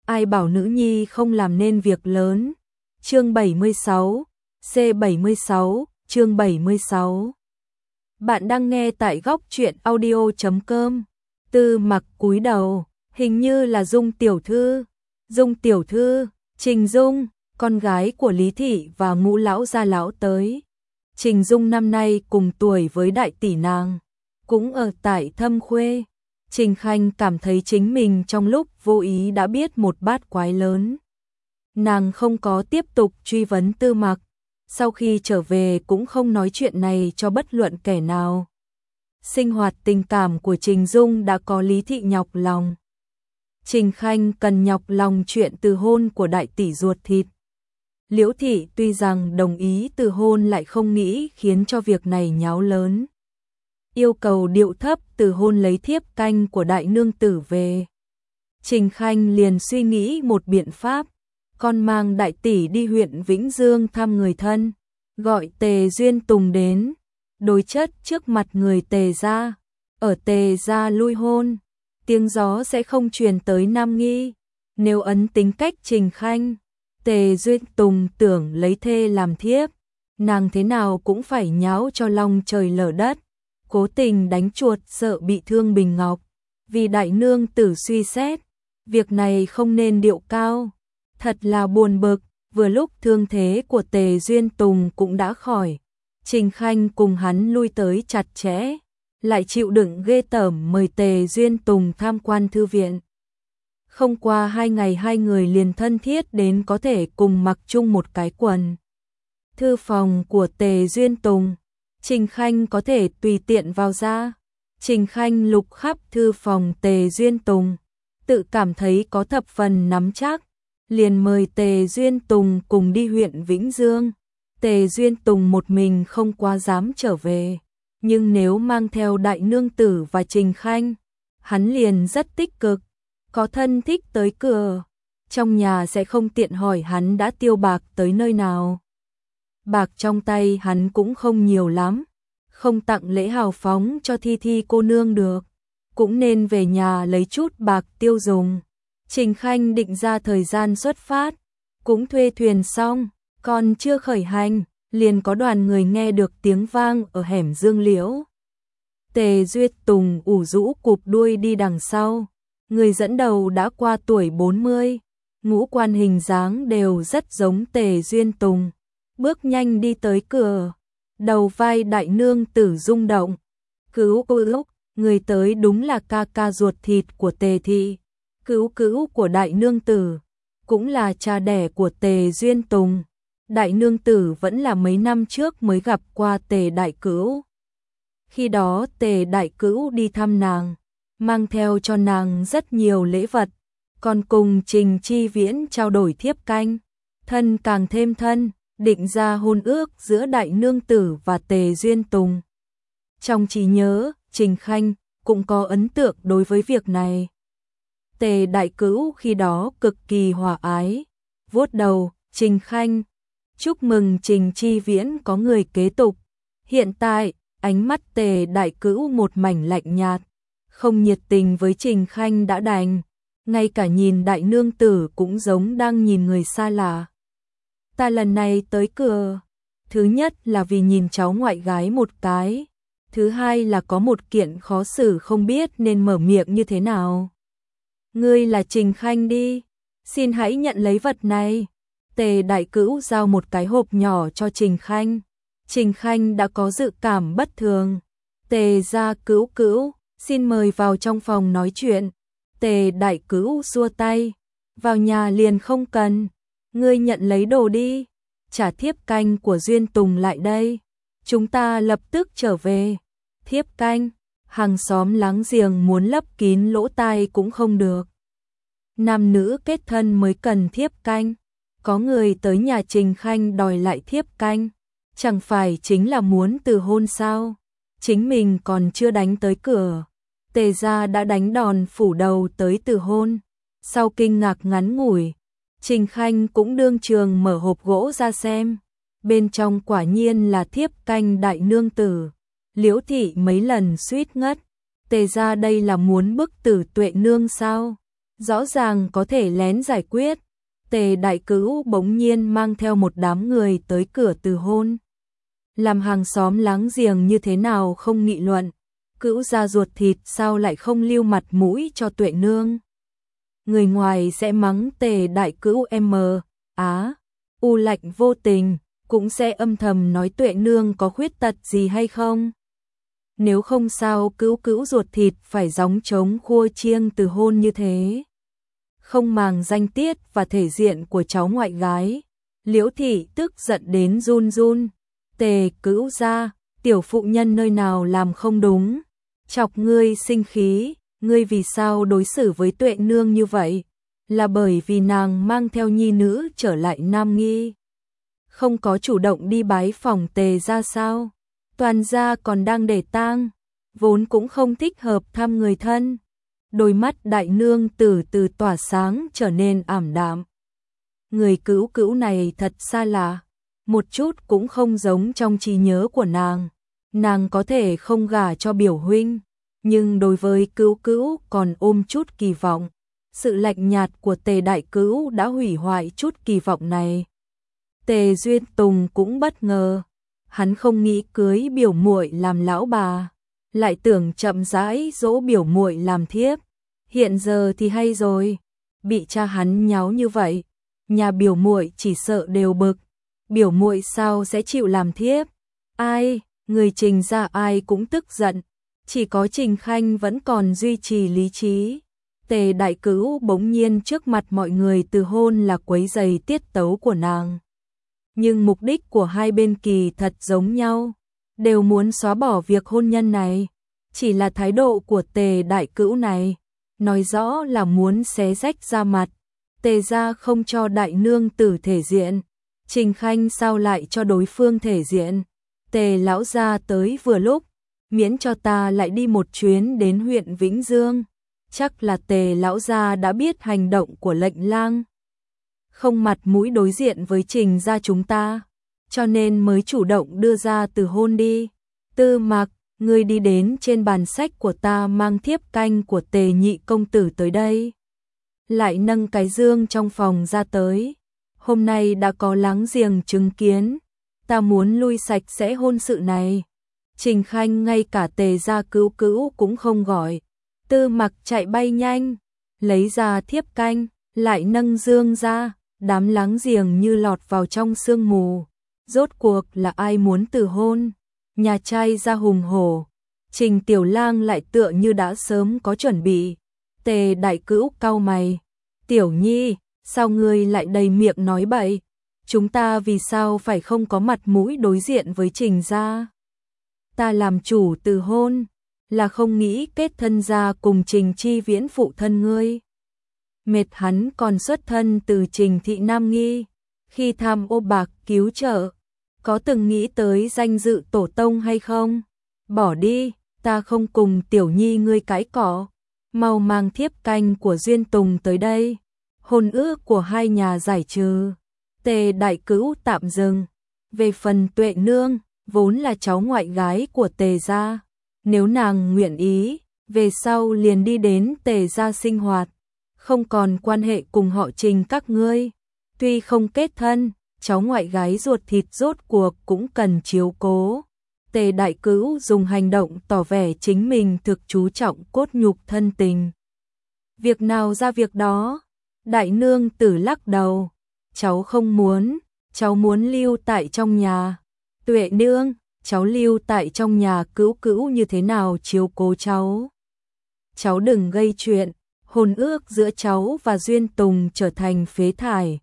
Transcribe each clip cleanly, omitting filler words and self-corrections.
ai bảo nữ nhi không làm nên việc lớn. Chương 76, C76, chương 76. Bạn đang nghe tại góc truyện audio.com. Tư Mặc cúi đầu, hình như là Dung tiểu thư. Dung tiểu thư, Trình Dung, con gái của Lý thị và Ngũ lão gia lão tới. Trình Dung năm nay cùng tuổi với đại tỷ nàng, cũng ở tại Thâm Khuê. Trình Khanh cảm thấy chính mình trong lúc vô ý đã biết một bát quái lớn. Nàng không có tiếp tục truy vấn Tư Mặc, sau khi trở về cũng không nói chuyện này cho bất luận kẻ nào. Sinh hoạt tình cảm của Trình Dung đã có Lý thị nhọc lòng. Trình Khanh cần nhọc lòng chuyện từ hôn của đại tỷ ruột thịt. Liễu thị tuy rằng đồng ý từ hôn lại không nghĩ khiến cho việc này nháo lớn. Yêu cầu điệu thấp từ hôn lấy thiếp canh của đại nương tử về. Trình Khanh liền suy nghĩ một biện pháp, con mang đại tỷ đi huyện Vĩnh Dương thăm người thân, gọi Tề Duyên Tùng đến, đối chất trước mặt người Tề gia, ở Tề gia lui hôn, tiếng gió sẽ không truyền tới Nam Nghi. Nếu ấn tính cách Trình Khanh, Tề Duyên Tùng tưởng lấy thê làm thiếp, nàng thế nào cũng phải nháo cho long trời lở đất, cố tình đánh chuột sợ bị thương Bình Ngọc. Vì đại nương tử suy xét, việc này không nên điệu cao, thật là buồn bực. Vừa lúc thương thế của Tề Duyên Tùng cũng đã khỏi, Trình Khanh cùng hắn lui tới chặt chẽ, lại chịu đựng ghê tởm mời Tề Duyên Tùng tham quan thư viện. Không qua 2 ngày hai người liền thân thiết đến có thể cùng mặc chung một cái quần. Thư phòng của Tề Duyên Tùng, Trình Khanh có thể tùy tiện vào ra. Trình Khanh lục khắp thư phòng Tề Duyên Tùng, tự cảm thấy có thập phần nắm chắc, liền mời Tề Duyên Tùng cùng đi huyện Vĩnh Dương. Tề Duyên Tùng một mình không quá dám trở về, nhưng nếu mang theo đại nương tử và Trình Khanh, hắn liền rất tích cực. Có thân thích tới cửa, trong nhà sẽ không tiện hỏi hắn đã tiêu bạc tới nơi nào. Bạc trong tay hắn cũng không nhiều lắm, không tặng lễ hào phóng cho Thi Thi cô nương được, cũng nên về nhà lấy chút bạc tiêu dùng. Trình Khanh định ra thời gian xuất phát, cũng thuê thuyền xong, còn chưa khởi hành, liền có đoàn người nghe được tiếng vang ở hẻm Dương Liễu. Tề Duyên Tùng ủ rũ cụp đuôi đi đằng sau, người dẫn đầu đã qua tuổi 40, ngũ quan hình dáng đều rất giống Tề Duyên Tùng, bước nhanh đi tới cửa, đầu vai đại nương tử rung động. Cứu cứu, người tới đúng là ca ca ruột thịt của Tề thị, cứu cứu của đại nương tử, cũng là cha đẻ của Tề Duyên Tùng. Đại nương tử vẫn là mấy năm trước mới gặp qua Tề đại cữu. Khi đó Tề đại cữu đi thăm nàng, mang theo cho nàng rất nhiều lễ vật, còn cùng Trình Chi Viễn trao đổi thiếp canh, thân càng thêm thân, định ra hôn ước giữa đại nương tử và Tề Duyên Tùng. Trong trí nhớ, Trình Khanh cũng có ấn tượng đối với việc này. Tề đại cữu khi đó cực kỳ hòa ái, vuốt đầu, Trình Khanh, chúc mừng Trình Chi Viễn có người kế tục. Hiện tại, ánh mắt Tề đại cữu một mảnh lạnh nhạt, không nhiệt tình với Trình Khanh đã đành, ngay cả nhìn đại nương tử cũng giống đang nhìn người xa lạ. Ta lần này tới cửa, thứ nhất là vì nhìn cháu ngoại gái một cái, thứ hai là có một kiện khó xử không biết nên mở miệng như thế nào. Ngươi là Trình Khanh đi, xin hãy nhận lấy vật này. Tề đại cữu giao một cái hộp nhỏ cho Trình Khanh. Trình Khanh đã có dự cảm bất thường. Tề gia cữu cữu, xin mời vào trong phòng nói chuyện. Tề đại cữu xua tay, vào nhà liền không cần, ngươi nhận lấy đồ đi, trả thiếp canh của Duyên Tùng lại đây, chúng ta lập tức trở về. Thiếp canh, hàng xóm láng giềng muốn lấp kín lỗ tai cũng không được. Nam nữ kết thân mới cần thiếp canh, có người tới nhà Trình Khanh đòi lại thiếp canh, chẳng phải chính là muốn từ hôn sao? Chính mình còn chưa đánh tới cửa, Tề gia đã đánh đòn phủ đầu tới từ hôn. Sau kinh ngạc ngắn ngủi, Trình Khanh cũng đương trường mở hộp gỗ ra xem, bên trong quả nhiên là thiếp canh đại nương tử. Liễu thị mấy lần suýt ngất, Tề gia đây là muốn bức tử Tuệ nương sao? rõ ràng có thể lén giải quyết. Tề đại cữu bỗng nhiên mang theo một đám người tới cửa từ hôn. Làm hàng xóm láng giềng như thế nào không nghị luận, cữu gia ruột thịt sao lại không lưu mặt mũi cho Tuệ nương. Người ngoài sẽ mắng Tề đại cữu u lạnh vô tình, cũng sẽ âm thầm nói Tuệ nương có khuyết tật gì hay không. Nếu không sao cữu ruột thịt phải gióng trống khua chiêng từ hôn như thế. Không màng danh tiết và thể diện của cháu ngoại gái, Liễu thị tức giận đến run run. Tề cữu gia, tiểu phụ nhân nơi nào làm không đúng, chọc ngươi sinh khí, ngươi vì sao đối xử với Tuệ nương như vậy? Là bởi vì nàng mang theo nhi nữ trở lại Nam Nghi, không có chủ động đi bái phòng Tề gia sao? Toàn gia còn đang để tang, vốn cũng không thích hợp thăm người thân. Đôi mắt đại nương từ từ tỏa sáng trở nên ảm đạm. Người cữu này thật xa lạ, một chút cũng không giống trong trí nhớ của nàng. Nàng có thể không gả cho biểu huynh, nhưng đối với cữu còn ôm chút kỳ vọng. Sự lạnh nhạt của Tề đại cữu đã hủy hoại chút kỳ vọng này. Tề Duyên Tùng cũng bất ngờ, hắn không nghĩ cưới biểu muội làm lão bà, lại tưởng chậm rãi dỗ biểu muội làm thiếp. Hiện giờ thì hay rồi, bị cha hắn nháo như vậy, nhà biểu muội chỉ sợ đều bực. Biểu muội sao sẽ chịu làm thiếp? Ai, người Trình gia ai cũng tức giận, chỉ có Trình Khanh vẫn còn duy trì lý trí. Tề đại cữu bỗng nhiên trước mặt mọi người từ hôn là quấy rầy tiết tấu của nàng. Nhưng mục đích của hai bên kỳ thật giống nhau, đều muốn xóa bỏ việc hôn nhân này. Chỉ là thái độ của Tề đại cữu này, nói rõ là muốn xé rách da mặt. Tề gia không cho đại nương tử thể diện, Trình Khanh sao lại cho đối phương thể diện? Tề lão gia tới vừa lúc, miễn cho ta lại đi một chuyến đến huyện Vĩnh Dương. Chắc là Tề lão gia đã biết hành động của lệnh lang, không mặt mũi đối diện với Trình gia chúng ta, cho nên mới chủ động đưa ra từ hôn đi. Tư Mạc, ngươi đi đến trên bàn sách của ta mang thiếp canh của Tề nhị công tử tới đây. Lại nâng cái dương trong phòng ra tới. Hôm nay đã có láng giềng chứng kiến, ta muốn lui sạch sẽ hôn sự này. Trình Khanh ngay cả Tề gia cữu cũng không gọi. Tư Mặc chạy bay nhanh, lấy ra thiếp canh, lại nâng dương ra, đám láng giềng như lọt vào trong sương mù. Rốt cuộc là ai muốn từ hôn? Nhà trai ra hùng hổ. Trình Tiểu Lang lại tựa như đã sớm có chuẩn bị. Tề đại cữu cau mày. Tiểu Nhi, sao ngươi lại đầy miệng nói bậy? Chúng ta vì sao phải không có mặt mũi đối diện với Trình gia? Ta làm chủ từ hôn, là không nghĩ kết thân gia cùng Trình Chi Viễn phụ thân ngươi. Mệt hắn còn xuất thân từ Trình thị Nam Nghi, khi tham ô bạc cứu trợ, có từng nghĩ tới danh dự tổ tông hay không? Bỏ đi, ta không cùng Tiểu Nhi ngươi cãi cọ, mau mang thiếp canh của Duyên Tùng tới đây. Hôn ước của hai nhà giải trừ. Tề đại cữu tạm dừng. Về phần Tuệ nương, vốn là cháu ngoại gái của Tề gia, nếu nàng nguyện ý, về sau liền đi đến Tề gia sinh hoạt, không còn quan hệ cùng họ Trình các ngươi. Tuy không kết thân, cháu ngoại gái ruột thịt rốt cuộc cũng cần chiếu cố. Tề đại cữu dùng hành động tỏ vẻ chính mình thực chú trọng cốt nhục thân tình. Việc nào ra việc đó. Đại nương tử lắc đầu, cháu không muốn, cháu muốn lưu tại trong nhà. Tuệ nương, cháu lưu tại trong nhà cữu như thế nào chiếu cố cháu. Cháu đừng gây chuyện, hôn ước giữa cháu và Duyên Tùng trở thành phế thải.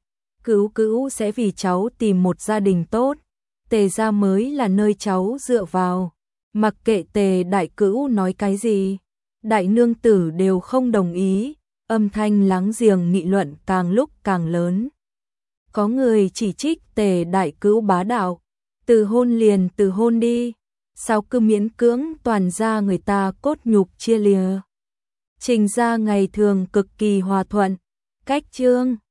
Cữu sẽ vì cháu tìm một gia đình tốt, Tề gia mới là nơi cháu dựa vào. Mặc kệ Tề đại cữu nói cái gì, đại nương tử đều không đồng ý. Âm thanh láng giềng nghị luận càng lúc càng lớn. Có người chỉ trích Tề đại cữu bá đạo, từ hôn liền từ hôn đi, sao cứ miễn cưỡng toàn gia người ta cốt nhục chia lìa. Trình gia ngày thường cực kỳ hòa thuận, cách chương